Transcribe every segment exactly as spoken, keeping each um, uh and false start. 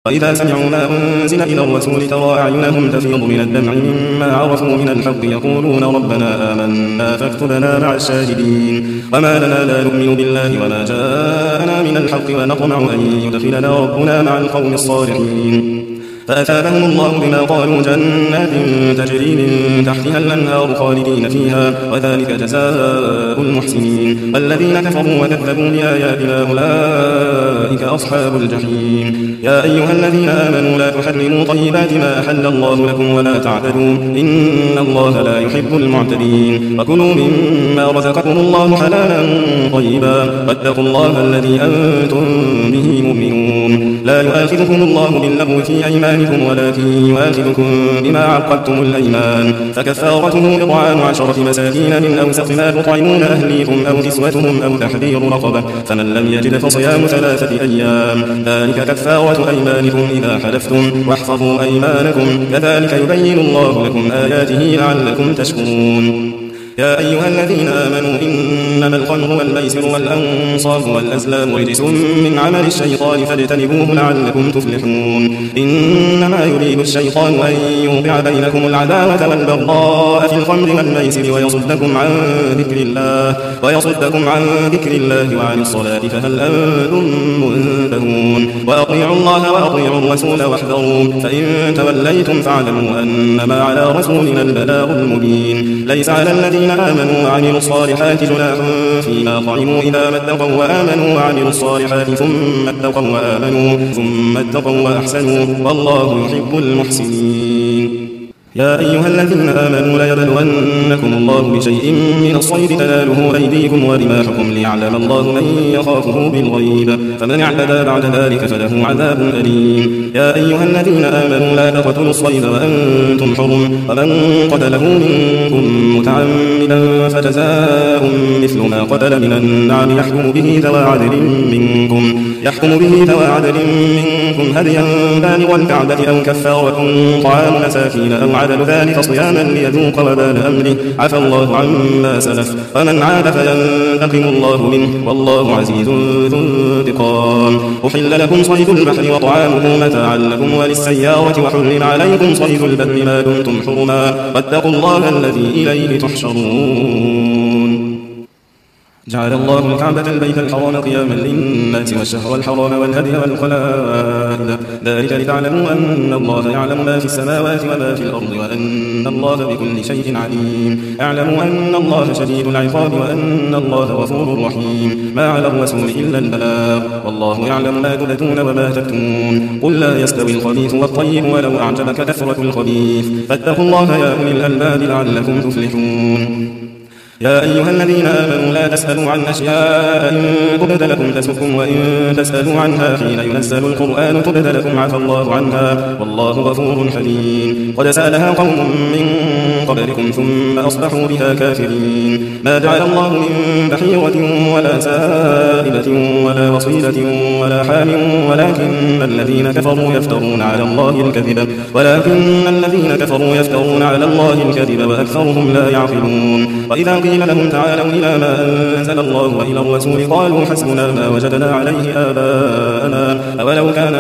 وإذا سمعوا ما أنزل إلى الرسول ترى أعينهم تفيض من الدمع مما عرفوا من الحق يقولون ربنا آمنا فاكتبنا مع الشاهدين وما لنا لا نؤمن بالله وما جاءنا من الحق ونطمع أن يدخلنا ربنا مع القوم الصالحين فأثابهم الله بما قالوا جنات تجري من تحتها الأنهار خالدين فيها وذلك جزاء المحسنين والذين كفروا وكذبوا بآياتنا أولئك أصحاب الجحيم يا أيها الذين آمنوا لا تحرموا طيبات ما أحل الله لكم ولا تعتدوا إن الله لا يحب المعتدين وكلوا مما رزقكم الله حلالا طيبا واتقوا الله الذي أنتم به مؤمنون لا يؤاخذكم الله باللغو في أيمانكم ولكن يؤاخذكم بما عقدتم الأيمان فكفارته إطعام عشرة مساكين من أوسط ما تطعمون أهليكم أو كسوتهم أو تحرير رقبة فمن لم يجد فصيام ثلاثة أيام ذلك كفارة أيمانكم إذا حلفتم واحفظوا أيمانكم كذلك يبين الله لكم آياته لعلكم تشكرون يا أيها الذين آمنوا إنما الخمر والميسر والأنصاب والأزلام رجس من عمل الشيطان فاجتنبوه لعلكم تفلحون إنما يريد الشيطان أن يوقع بينكم العداوة والبغضاء في الخمر والميسر ويصدكم عن ذكر الله ويصدكم عن ذكر الله وعن الصلاة فهل أنتم منتهون وأطيعوا الله وأطيعوا الرسول واحذروا فإن توليتم فاعلموا أنما على رسولنا البلاغ المبين ليس على الذين آمنوا وعملوا الصالحات جناح فيما طعموا إذا ما اتقوا وآمنوا وعملوا الصالحات ثم اتقوا وآمنوا ثم اتقوا وأحسنوا والله يحب المحسنين يا أيها الذين آمنوا ليبلونكم الله بشيء من الصيد تناله أيديكم ورماحكم ليعلم الله من يخافه بالغيب فمن اعتدى بعد ذلك فله عذاب أليم يا أيها الذين آمنوا لا تقتلوا الصيد وأنتم حرم ومن قتله منكم متعمدا فجزاء مثل ما قتل من النعم يحكم به ذوى عدل منكم يحكم به ذوى عدل منكم هديا بالغ الكعبة أو كفارة طعام مساكين أو عدل ذلك صياما ليذوق وبال أمره عفى الله عما سلف ومن عاد فينتقم الله منه والله عزيز ذو انتقام أحل لكم صيد البحر وطعامه متاعا لكم وللسيارة وحرم عليكم صيد البر ما دمتم حرما واتقوا الله الذي إليه تحشرون جعل الله الكعبة البيت الحرام قياما للناس والشهر الحرام والهدي والقلائد ذلك لتعلموا أن الله يعلم ما في السماوات وما في الأرض وأن الله بكل شيء عليم اعلموا أن الله شديد العقاب وأن الله غفور رحيم ما على الرسول إلا البلاغ والله يعلم ما تبدون وما تكتمون قل لا يستوي الخبيث والطيب ولو أعجبك كثرة الخبيث فاتقوا الله يا أولي الألباب لعلكم تفلحون يا أيها الذين آمنوا لا تسألوا عن أشياء إن تبد لكم تسؤكم وإن تسألوا عنها حين ينزل القرآن تبد لكم عفى الله عنها والله غفور حليم قد سألها قوم من قبلكم ثم أصبحوا بها كافرين ما جعل الله من بحيرة ولا سائبة ولا وصيلة ولا حام ولكن الذين كفروا يفترون على الله الكذب ولكن الذين كفروا يفترون على الله الكذب وأكثرهم لا يعقلون وإذا قيل لهم تعالوا إلى ما أنزل الله وإلى الرسول قالوا حسبنا ما وجدنا عليه آباءنا أولو كان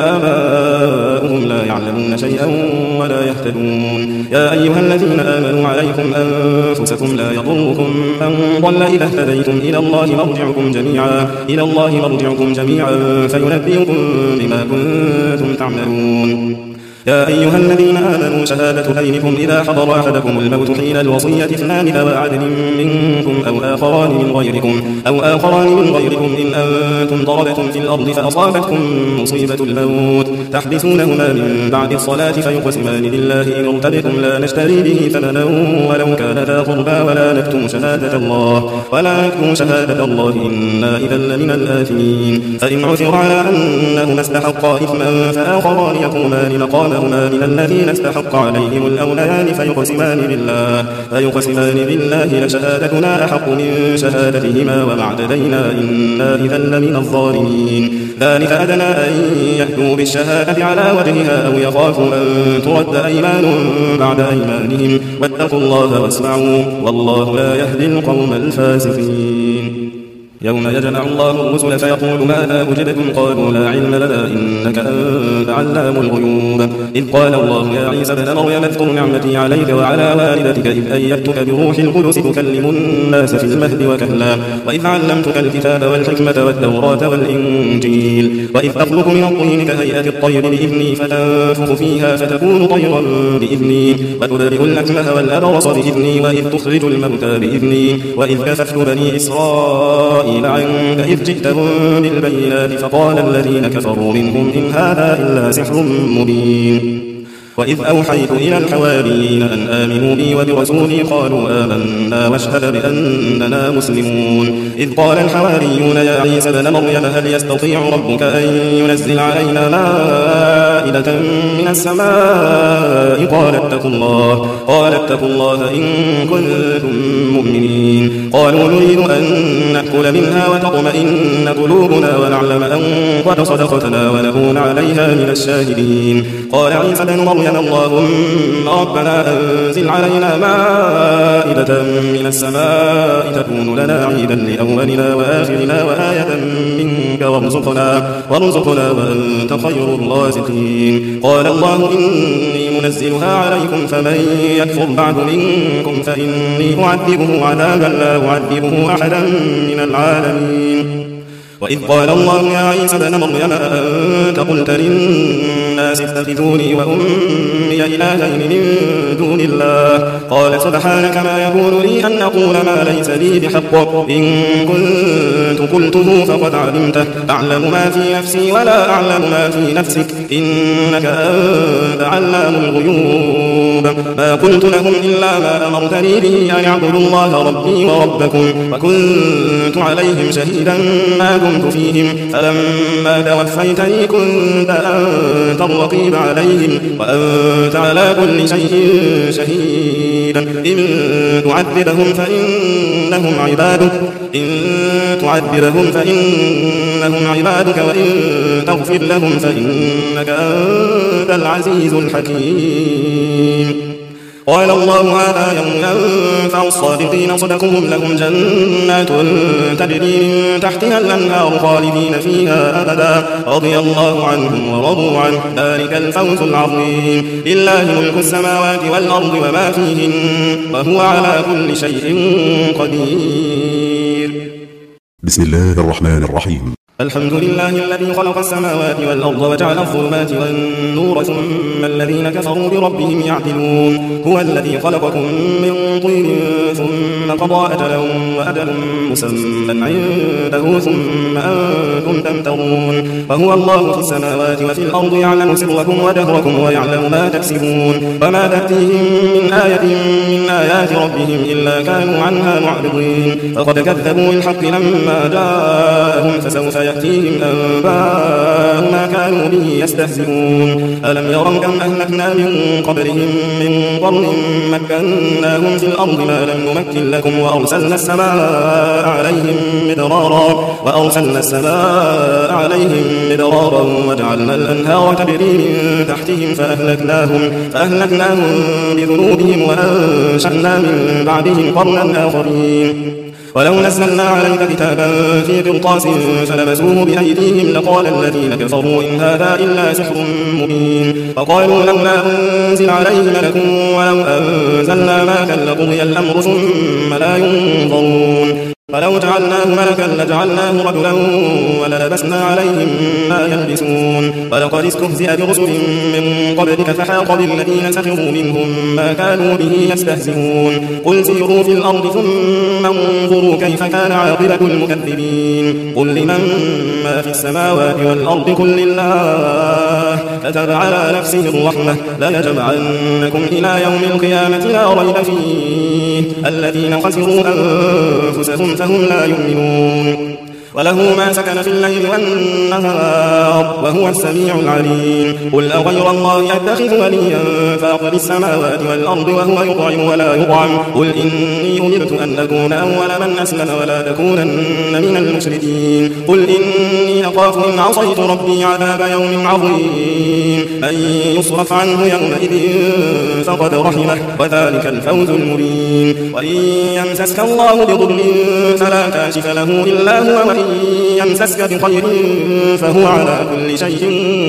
آباؤهم لا يعلمون شيئا ولا يهتدون يا أيها الذين آمنوا عليكم أنفسكم لا يضركم من ضل إذا اهتديتم إلى الله مرجعكم جميعا إلى الله مرجعكم جميعا فينبئكم بما كنتم تعملون يا أيها الذين آمنوا شهادة بينكم إذا حضر أحدكم الموت حين الوصية اثنان ذوى عدل منكم أو آخران من غيركم أو آخران من غيركم إن أنتم ضربتم في الأرض فأصابتكم مصيبة الموت تحبسونهما من بعد الصلاة فيقسمان بالله إن ارتبتم لا نشتري به ثمنا ولو كان ذا قربى ولا نكتم شهادة الله ولا نكتم شهادة الله إنا إذا لمن الآثمين فإن عثر على أنهما استحقا إثما فآخران يقومان مقامهما من الذين استحق عليهم الأوليان فيقسمان بالله فيقسمان بالله لشهادتنا أحق من شهادتهما وما اعتدينا إنا إذا لمن الظالمين ذلك أدنى أن يأتوا بالشهادة على وجهها أو يخافوا أن ترد أيمان بعد أيمانهم واتقوا الله واسمعوا والله لا يهدي القوم الفاسقين يوم يجمع الله الرسل فيقول ماذا أجبتم قالوا لا علم لنا إنك أنت علام الغيوب إذ قال الله يا عيسى ابن مريم اذكر نعمتي عليك وعلى والدتك إذ أيدتك بروح القدس تكلم الناس في المهد وكهلا وإذ علمتك الكتاب والحكمة والتوراة والإنجيل وإذ أخلق من الطين كهيئة الطير بإذني فتنفخ فيها فتكون طيرا بإذني وتبرئ الأكمه والأبرص بإذني وإذ تخرج الموتى بإذني وإذ كففت بني إسرائيل عنك إذ جئتهم بالبينات فقال الذين كفروا منهم إن هذا إلا سحر مبين وإذ أوحيت إلى الحواريين أن آمنوا بي وبرسولي قالوا آمنا واشهد بأننا مسلمون إذ قال الحواريون يا عيسى ابن مريم هل يستطيع ربك أن ينزل علينا مائدة من السماء قال اتقوا الله قال اتقوا الله إن كنتم مؤمنين قالوا نريد أن نأكل منها وتطمئن قلوبنا ونعلم أن قد صدقتنا ونكون عليها من الشاهدين قال عيسى ابن مريم اللهم ربنا أنزل علينا مائدة من السماء تكون لنا عيدا لأولنا وآخرنا وآية منك وارزقنا وارزقنا وأنت خير الرازقين قال الله إني منزلها عليكم فمن يكفر بعد منكم فإني أعذبه عذابا لا أعذبه أحدا من العالمين وإذ قال الله يا عيسى ابن مريم أنت قلت للناس اتخذوني وأمي إلهين من دون الله قال سبحانك ما يكون لي أن أقول ما ليس لي بحق إن كنت قلته فقد علمته أعلم ما في نفسي ولا أعلم ما في نفسك إنك أنت علام الغيوب ما قلت لهم إلا ما أمرتني به أن اعبدوا الله ربي وربكم وكنت عليهم شهيدا ما كنت فيهم فلما توفيتني كنت أنت الرقيب عليهم وأنت على كل شيء شهيد إن تعذبهم فإنهم عبادك إن تعذبهم فإنهم عبادك وإن تغفر لهم فإنك أنت العزيز الحكيم قال الله هذا يوم ينفع الصادقين صدقهم لهم جنات تجري من تحتها الأنهار خالدين فيها أبدا رضي الله عنهم ورضوا عنه ذلك الفوز العظيم لله ملك السماوات والأرض وما فيهن وهو على كل شيء قدير بسم الله الرحمن الرحيم الحمد لله الذي خلق السماوات والأرض وجعل الظلمات والنور ثم الذين كفروا بربهم يعدلون هو الذي خلقكم من طين ثم قضى أجلا وأجل مسمى عنده ثم أنتم تمترون وهو الله في السماوات وفي الأرض يعلم سركم وجهركم ويعلم ما تكسبون وما تأتيهم من آية من آيات ربهم إلا كانوا عنها معرضين فقد كذبوا بالحق لما جاءهم فسوف يأتيهم أنباء ما كانوا به يستهزئون ألم يروا كم أهلكنا من قبلهم من قرن مكناهم في الأرض ما لم نمكن لكم وأرسلنا السماء عليهم مدرارا وأرسلنا السماء عليهم مدرارا وجعلنا الأنهار تجري من تحتهم فأهلكناهم فأهلكناهم بذنوبهم وأنشأنا من بعدهم قرنا آخرين ولو نزلنا عليك كتابا في قرطاس فلمسوه بأيديهم لقال الذين كفروا إن هذا إلا سحر مبين فقالوا لولا أنزل عليه ملك ولو أنزلنا ملكا لقضي الأمر ثم لا ينظرون فلو جعلناه ملكا لجعلناه رجلا وللبسنا عليهم ما يلبسون ولقد استهزئ برسل من قبلك فحاق بالذين سخروا منهم ما كانوا به يستهزئون قل سيروا في الأرض ثم انظروا كيف كان عاقبة المكذبين قل لمن ما في السماوات والأرض قل لله كتب على نفسه الرحمة ليجمعنكم إلى يوم القيامة لا ريب فيه الذين خسروا أنفسهم فهم لا يؤمنون وله ما سكن في الليل والنهار وهو السميع العليم قل أغير الله أتخذ وليا فاطر السماوات والأرض وهو يطعم ولا يطعم قل إني أمرت أن أكون أول من أسلم ولا تكونن من المشركين قل إني أخاف إن عصيت ربي عذاب يوم عظيم أن يصرف عنه يومئذ فقد رحمه وذلك الفوز المبين وإن يمسسك الله بضر فلا كاشف له إلا هو وإن يمسسك بخير فهو على كل شيء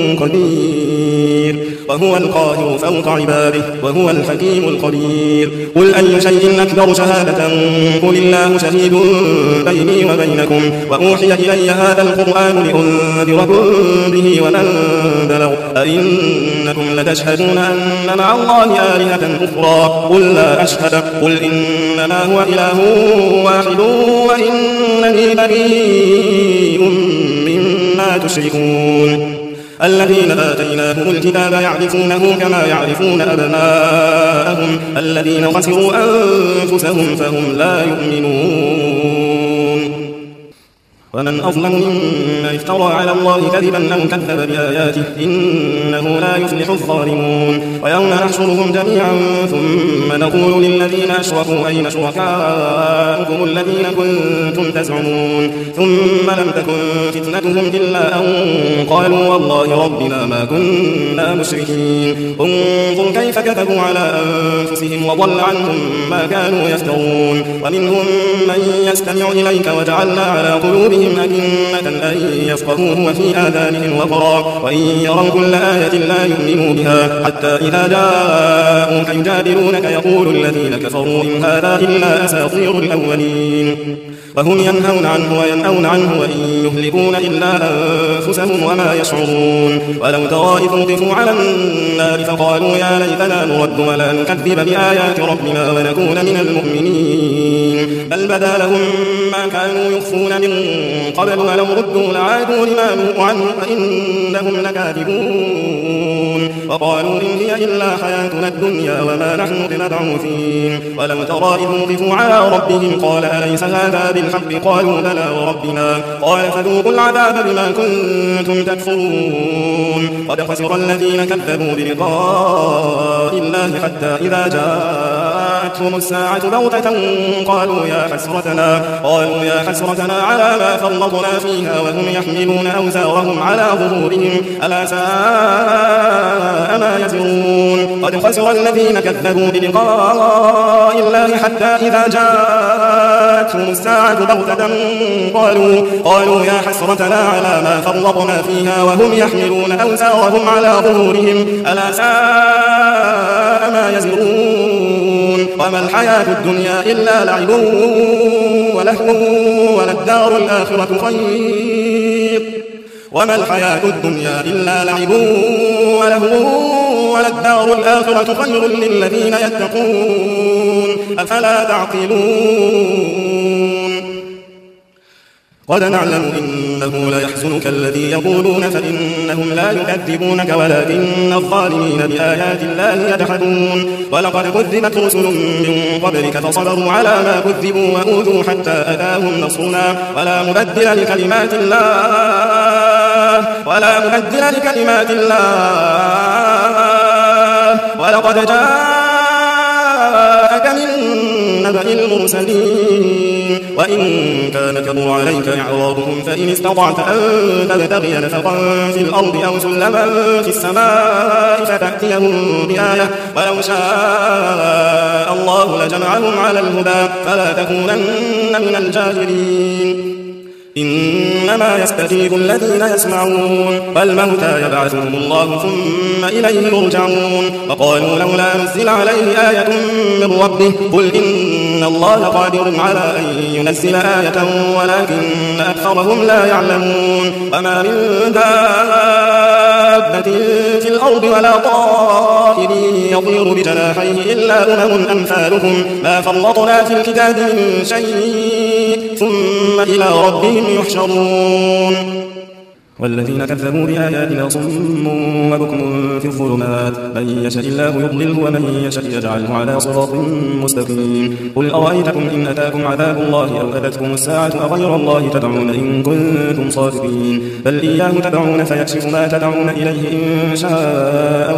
قدير وهو القاهر فوق عباده وهو الحكيم الخبير قل أي شيء أكبر شهادة قل الله شهيد بيني وبينكم وأوحي إلي هذا القرآن لأنذركم به ومن بلغ أئنكم لتشهدون أن مع الله آلهة أخرى قل لا أشهد قل إنما هو إله واحد وإنني بريء مما تشركون الذين آتيناهم الكتاب يعرفونه كما يعرفون أبناءهم الذين خسروا أنفسهم فهم لا يؤمنون ومن أظلم ممن افترى على الله كذبا أو كذب بآياته إنه لا يفلح الظالمون ويوم نحشرهم جميعا ثم نقول للذين أشركوا أين شركاؤكم الذين كنتم تزعمون ثم لم تكن فتنتهم إلا أن قالوا والله ربنا ما كنا مشركين انظر كيف كتبوا على أنفسهم وضل عنهم ما كانوا يفترون ومنهم من يستمع إليك وجعلنا على قلوبهم أكنة أن يفقهوه وفي آذانهم وقرا وإن يروا كل آية لا يؤمنوا بها حتى إذا جاءوك يجادلونك يقول الذين كفروا إن هذا إلا أساطير الأولين وهم ينهون عنه وينأون عنه وإن يهلكون إلا أنفسهم وما يشعرون ولو ترى إذ وقفوا على النار فقالوا يا ليتنا نرد ولا نكذب بآيات ربنا ونكون من المؤمنين بل بدا لهم ما كانوا يخفون من قبل ولو ردوا لعادوا لما نهوا عنه فإنهم لكاذبون وقالوا إن هي إلا حياتنا الدنيا وما نحن بمبعوثين ولو ترى إذ وقفوا على ربهم قال أليس هذا بالحق قالوا بلى وربنا قال فذوقوا العذاب بما كنتم تكفرون قد خسر الذين كذبوا بلقاء الله حتى إذا جاءتهم الساعة بغتة قالوا يا حسرتنا قالوا يا حسرتنا على ما فرطنا فيها وهم يحملون أوزارهم على ظهورهم ألا ساء ما يزرون قد خسر الذين كذبوا بلقاء الله حتى إذا جاءتهم الساعة بغتة قالوا قالوا يا حسرتنا على ما فرطنا فيها وهم يحملون أوزارهم على ظهورهم ألا ساء ما يزرون وما الحياة الدنيا إلا لعب ولهو وللدار الآخرة خير وما الحياة الدنيا إلا لعب ولهو وللدار الآخرة خير للذين يتقون أفلا تعقلون قد نعلم إنه ليحزنك الذي يقولون فإنهم لا يكذبونك ولكن الظالمين بآيات الله يجحدون ولقد كذبت رسل من قبلك فصبروا على ما كذبوا وأوذوا حتى أتاهم نصرنا ولا مبدل لكلمات الله ولا مبدل لكلمات الله ولقد جاءك من نبأ المرسلين وإن كان كبر عليك إعراضهم فإن استطعت أن تبتغي نفقا في الأرض أو سلما في السماء فتأتيهم بآية ولو شاء الله لجمعهم على الهدى فلا تكونن من الجاهلين إنما يستجيب الذين يسمعون والموتى يبعثهم الله ثم إليه يرجعون وقالوا لولا نزل عليه آية من ربه قل إن الله قادر على أن ينزل آية ولكن أكثرهم لا يعلمون وما من دابة في الأرض ولا طائر يطير بجناحيه إلا أمم أمثالكم ما فرطنا في الكتاب من شيء ثم إلى ربهم يحشرون والذين كذبوا بآياتنا صم وبكم في الظلمات من يشاء الله يضلله ومن يشاء يجعله على صراط مستقيم قل أرأيتكم إن أتاكم عذاب الله أو أتتكم الساعة أغير الله تدعون إن كنتم صادقين بل إياه تدعون فيكشف ما تدعون إليه إن شاء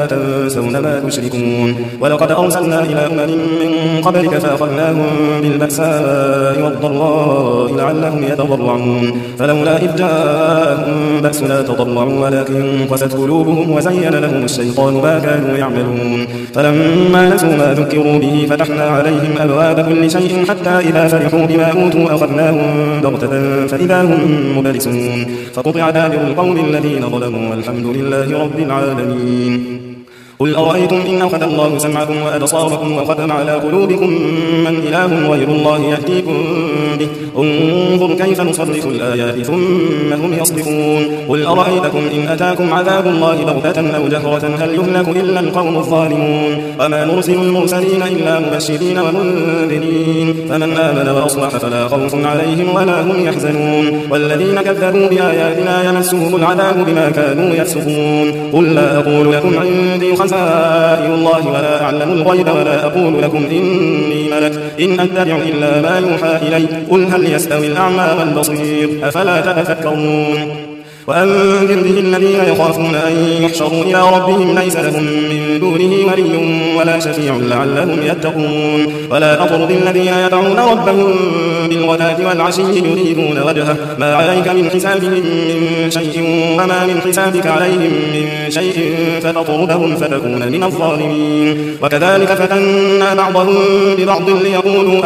ولا تنسون ما تشركون ولقد أرسلنا إلى أمم من قبلك فأخذناهم بالبأساء والضراء لعلهم يتضرعون فلولا إذ جاءهم بأسنا تضرعوا ولكن قست قلوبهم وزين لهم الشيطان ما كانوا يعملون فلما نسوا ما ذكروا به فتحنا عليهم أبواب كل شيء حتى إذا فرحوا بما أوتوا أخذناهم بغتة فإذا هم مبلسون فقطع دابر القوم الذين ظلموا والحمد لله رب العالمين قل أرأيتم إن أخذ الله سمعكم وأبصاركم وختم على قلوبكم من إله غير الله يهديكم به انظر كيف نصرف الآيات ثم هم يصدفون قل أرأيتكم إن أتاكم عذاب الله بغتة أو جهرة هل يهلك إلا القوم الظالمون وما نرسل المرسلين إلا مبشرين ومنذرين فمن آمن وأصلح فلا خوف عليهم ولا هم يحزنون والذين كذبوا بآياتنا يمسهم العذاب بما كانوا يفسقون قل لا أقول لكم عندي خزائن الله ولا أعلم الغيب ولا أقول لكم إني ملك إن أتبع إلا ما يوحى إلي قل هل يستوي الأعمى والبصير أفلا تتفكرون وأنذر به الذين يخافون أن يحشروا إلى ربهم ليس لهم من دونه ولي ولا شفيع لعلهم يتقون ولا تطرد الذين يدعون ربهم بالغداة والعشي يريدون وجهه ما عليك من حسابهم من شيء وما من حسابك عليهم من شيء فتطردهم فتكون من الظالمين وكذلك فتنا بعضهم ببعض ليقولوا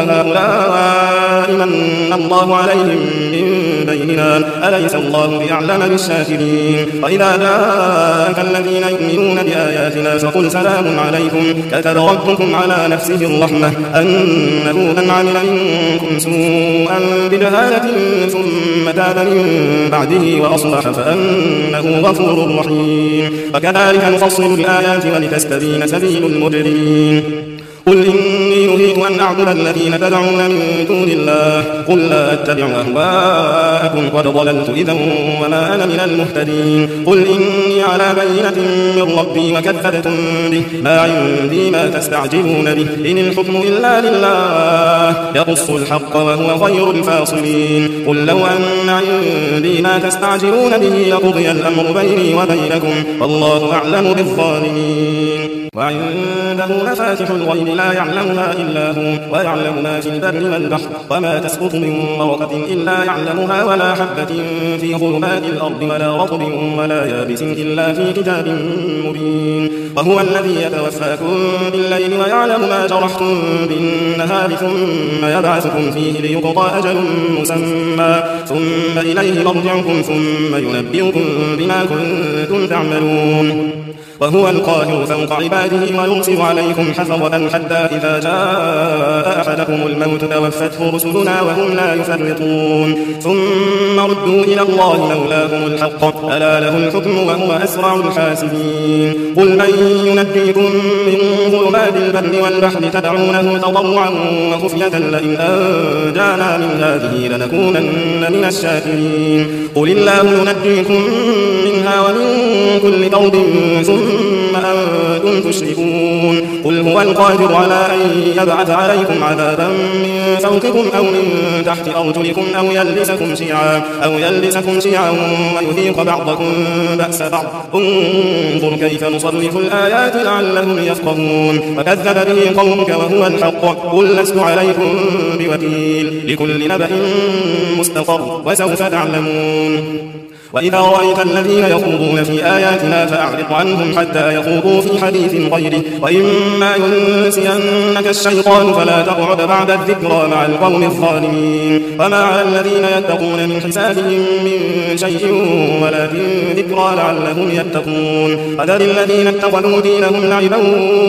أهؤلاء من الله عليهم من بيننا أليس الله بأعلم بالشاكرين وإذا جاءك الذين يؤمنون بآياتنا فقل سلام عليكم كتب ربكم على نفسه الرحمة أنه من عمل منكم سوءا بجهالة ثم تاب من بعده وأصلح فأنه غفور رحيم وكذلك نفصل الآيات ولتستبين سبيل المجرمين قل إني نهيت أن أعبد الذين تدعون من دون الله قل لا أتبع أهواءكم قد ضللت إذا وما أنا من المهتدين قل إني على بينة من ربي وكذبتم به ما عندي ما تستعجلون به إن الحكم إلا لله يقص الحق وهو خير الفاصلين قل لو أن عندي ما تستعجلون به لقضي الأمر بيني وبينكم والله أعلم بالظالمين وعنده مفاتح الغيب لا يعلمها إلا هو ويعلم ما في البر والبحر وما تسقط من ورقة إلا يعلمها ولا حبة في ظلمات الأرض ولا رطب ولا يابس إلا في كتاب مبين وهو الذي يتوفاكم بالليل ويعلم ما جرحتم بالنهار ثم يبعثكم فيه ليقضى أجل مسمى ثم إليه مرجعكم ثم ينبئكم بما كنتم تعملون وهو القاهر فوق عباده ويرسل عليكم حفظة حتى إذا جاء أحدكم الموت توفته رسلنا وهم لا يفرطون ثم ردوا إلى الله مولاهم الحق ألا له الحكم وهو أسرع الحاسبين قل من ينجيكم من ظلمات البر والبحر تدعونه تضرعا وخفية لئن أنجانا من هذه لنكونن من الشاكرين قل الله ينجيكم منها ومن كل كرب ثم أنتم تشركون قل هو القادر على أن يبعث عليكم عذابا من فوقكم أو من تحت أرجلكم أو يلبسكم شيعا أو يلبسكم شيعا ويذيق بعضكم بأس بعض انظر كيف نصرف الآيات لعلهم يفقهون وكذب به قومك وهو الحق قل لست عليكم بوكيل لكل نبأ مستقر وسوف تعلمون وإذا رأيت الذين يخوضون في آياتنا فأعرض عنهم حتى يخوضوا في حديث غيره وإما ينسينك الشيطان فلا تقعد بعد الذكرى مع القوم الظالمين وما على الذين يتقون من حسابهم من شيء ولكن ذكرى لعلهم يتقون وذر الذين اتخذوا دينهم لعبا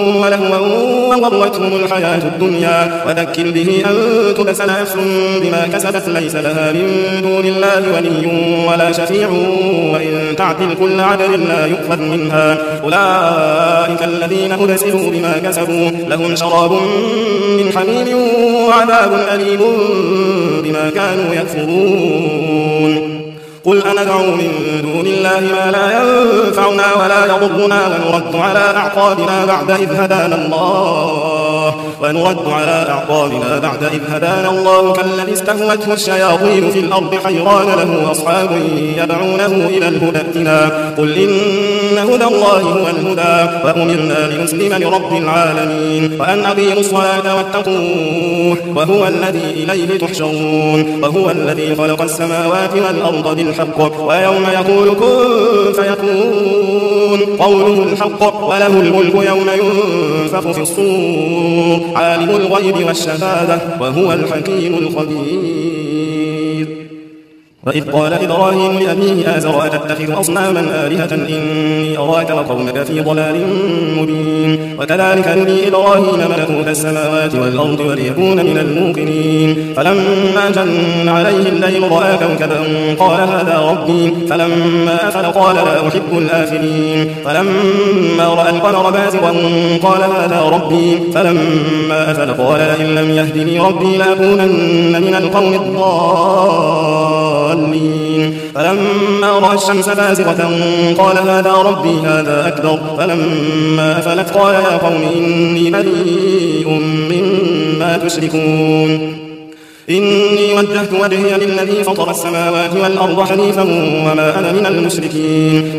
ولهوا وغرتهم الحياة الدنيا وذكر به أن تبسل نفس بما كسبت ليس لها من دون الله ولي ولا شفيع وإن تعدل كل عدل لا يؤخذ منها أولئك الذين أبسلوا بما كسبوا لهم شراب من حميم وعذاب أليم بما كانوا يكفرون قل أندعو من دون الله ما لا ينفعنا ولا يضرنا ونرد على أعقابنا بعد إذ هدانا الله ونرد على أعقابنا بعد إذ هدانا الله كالذي استهوته الشياطين في الأرض حيران له أصحاب يدعونه إلى الهدى ائتنا قل إن هدى الله هو الهدى وأمرنا لنسلم لرب العالمين وأن أقيموا الصلاة واتقوه وهو الذي إليه تحشرون وهو الذي خلق السماوات والأرض بالحق ويوم يقول كن فيكون قوله الحق وله الملك يوم ينفخ في الصور عالم الغيب والشهادة وهو الحكيم الخبير وإذ قال إبراهيم لأبيه آزر أتتخذ أصناما آلهة إني أراك وقومك في ضلال مبين وكذلك نري إبراهيم ملكوت السماوات والأرض وليكون من الموقنين فلما جن عليه الليل رأى كوكبا قال هذا ربي فلما أفل قال لا أحب الآفلين فلما رأى القمر بازغا قال هذا ربي فلما أفل قال لئن لم يهدني ربي لأكونن من القوم الضالين فلما رأى الشمس بازغة قال هذا ربي هذا أكبر فلما أفلت قال يا قوم إني بريء مما تشركون إني وجهت وجهي للذي فطر السماوات والأرض حنيفا وما أنا من المشركين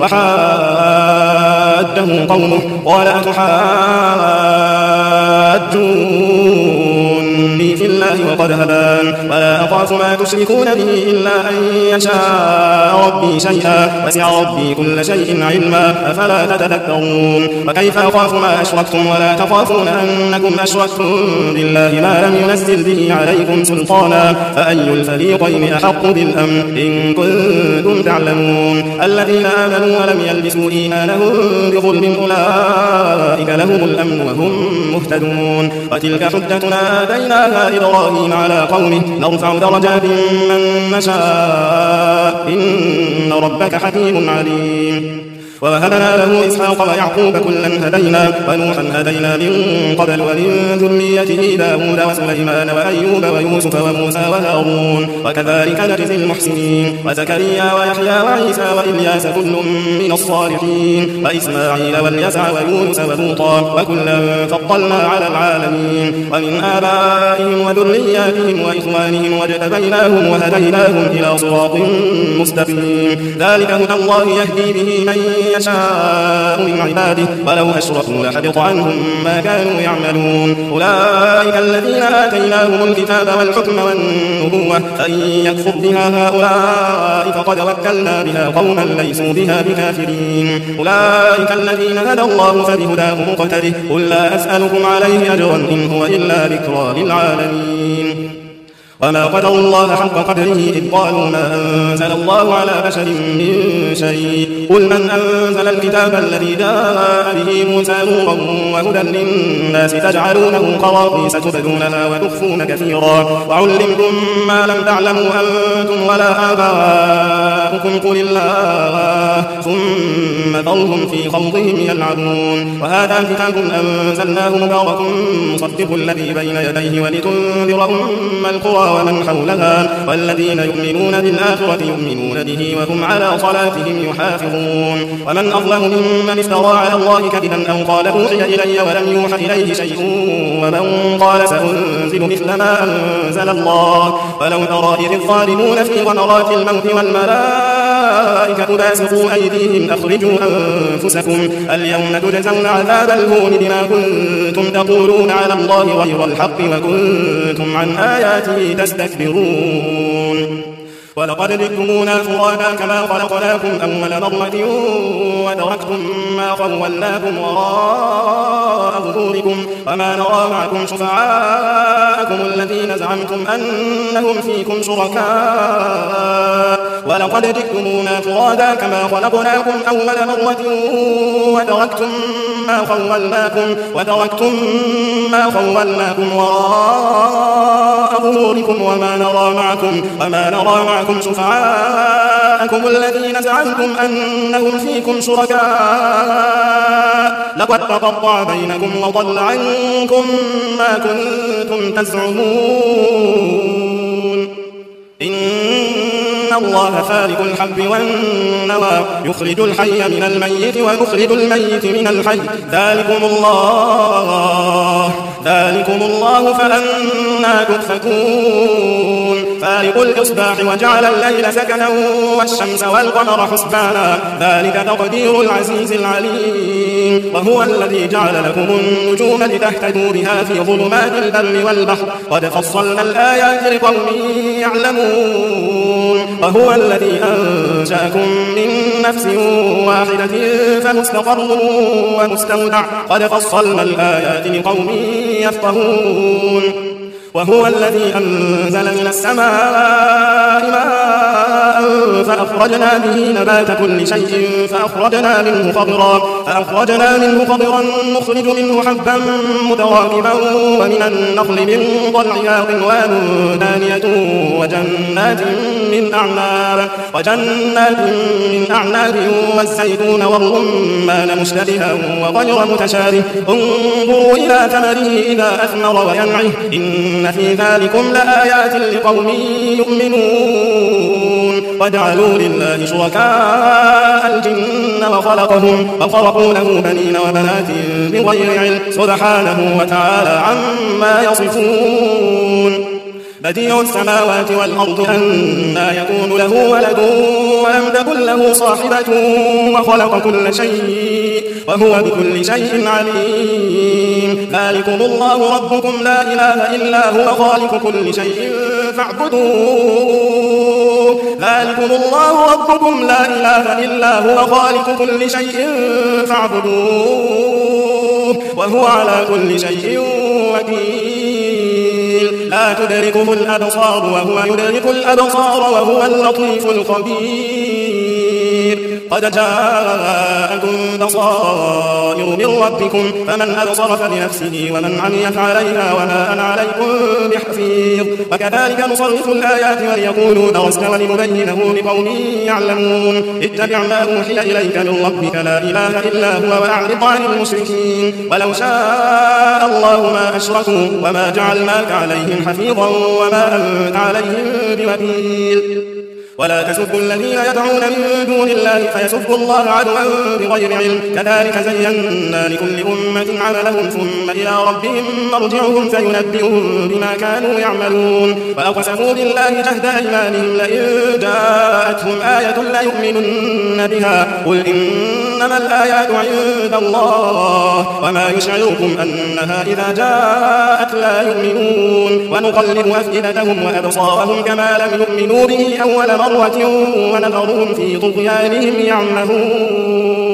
وحاده قومه قال أتحاجوني في الله وقد هدان ولا أخاف ما تشركون به إلا أن يشاء ربي شيئا وسع ربي كل شيء علما أفلا تتذكرون وكيف أخاف ما أشركتم ولا تخافون أنكم أشركتم بالله ما لم ينزل به عليكم سلطانا فأي الفريقين أحق بالأمن إن كنتم تعلمون الذين آمنوا ولم يلبسوا إيمانهم بظلم أولئك لهم الأمن وهم مهتدون وتلك حجتنا آتيناها إبراهيم على قومه نرفع درجات من نشاء إن ربك حكيم عليم ووهبنا له إسحاق ويعقوب كلا هدينا ونوحا هدينا من قبل ومن ذريته داود وسليمان وأيوب ويوسف وموسى وهارون وكذلك نجزي المحسنين وزكريا ويحيى وعيسى وإلياس كل من الصالحين وإسماعيل واليسع ويونس ولوطا وكلا فضلنا على العالمين ومن آبائهم وذرياتهم وإخوانهم واجتبيناهم وهديناهم إلى صراط مستقيم ذلك هدى الله يهدي به من يشاء من عباده ولو أشركوا لحبط عنهم ما كانوا يعملون أولئك الذين آتيناهم الكتاب والحكم والنبوة فإن يكفر بها هؤلاء فقد وكلنا بها قوما ليسوا بها بكافرين أولئك الذين هدى الله فبهداه مقتده قل لا أسألكم عليه أجرا إن هو إلا ذكرى للعالمين وما قدروا الله حق قدره إذ قالوا ما أنزل الله على بشر من شيء قل من أنزل الكتاب الذي جاء به موسى نورا وهدى للناس تجعلونه قراطيس تبدونها وتخفون كثيرا وعلمتم ما لم تعلموا أنتم ولا آباؤكم قل الله ثم ذرهم في خوضهم يلعبون وهذا كتاب أنزلناه مبارك مصدق الذي بين يديه ولتنذر أم القرى ومن حولها والذين يؤمنون بالآخرة يؤمنون به وهم على صلاتهم يحافظون ومن أظلم ممن افترى على الله كذبا أو قال أوحي إلي ولم يوحى إليه شيء ومن قال سأنزل مثل ما أنزل الله ولو ترى إذ الظالمون في غمرات الموت والملائكة باسطوا أيديهم أخرجوا أنفسكم اليوم تجزون عذاب الهون بما كنتم تقولون على الله غير الحق وكنتم عن آياته تستكبرون ولقد جئتمونا فرادا كما خلقناكم أول مرة وتركتم ما خولناكم وراء ظهوركم وما نرى معكم شفعاءكم الذين زعمتم أنهم فيكم شركاء ولقد جئتمونا فرادا كما خلقناكم أول مرة وتركتم ما خولناكم وتركتم ما خولناكم وراء ظهوركم وما نرى معكم وما نرى معكم شفعاءكم الذين زعمتم أنهم فيكم شركاء لقد تقطع بينكم وضل عنكم ما كنتم تزعمون إن الله فالق الحب والنوى يخرج الحي من الميت ويخرج الميت من الحي ذلكم الله ذلكم الله فأنى تؤفكون فالق الإصباح وجعل الليل سكنا والشمس والقمر حسبانا ذلك تقدير العزيز العليم وهو الذي جعل لكم النجوم لتهتدوا بها في ظلمات البر والبحر قد فصلنا الآيات لقوم يعلمون وهو الذي أنشأكم من نفس واحدة فمستقر ومستودع قد فصلنا الآيات لقوم يفقهون وهو الذي أنزل من السماء ماء فأخرجنا به نبات كل شيء فأخرجنا منه خضرا فأخرجنا منه خضرا نخرج منه حبا متراكبا ومن النخل من طلعها قنوان دانية وجنات من أعناب وجنات من أعناب والزيتون والرمان مشتبها وغير متشابه انظروا إلى ثمره إذا أثمر وينعه إن في ذلكم لآيات لقوم يؤمنون وجعلوا لله شركاء الجن وخلقهم وخلقوا له بنين وبنات بغير علم سبحانه وتعالى عما يصفون بديع السماوات والأرض أنى يكون له ولد ولم تكن له صاحبة وخلق كل شيء وهو بكل شيء عليم ذلكم الله ربكم لا إله إلا هو خالق كل شيء فاعبدوه ذلكم الله ربكم لا إله إلا هو خالق كل شيء فاعبدوه وهو على كل شيء وكيل لا تدركه الأبصار وهو يدرك الأبصار وهو اللطيف الخبير قد جاءكم بصائر من ربكم فمن أبصر فلنفسه ومن عمي فعليها وما أنا عليكم بحفيظ وكذلك نصرف الآيات وليقولوا درست ولنبينه لقوم يعلمون اتبع ما أوحي إليك من ربك لا إله إلا هو وأعرض عن المشركين ولو شاء الله ما أشركوا وما جعلناك عليهم حفيظا وما أنت عليهم بوكيل ولا تسبوا الذين يدعون من دون الله فيسبوا الله عدوا بغير علم كذلك زينا لكل أمة عملهم ثم إلى ربهم مرجعهم فينبئهم بما كانوا يعملون وأقسموا بالله جهد أيمانهم لئن جاءتهم آية ليؤمنن بها قل إنما الآيات عند الله وما يشعركم أنها إذا جاءت لا يؤمنون ونقلب أفئدتهم وأبصارهم كما لم يؤمنوا به أول مرة ونذرهم في طغيانهم يعمهون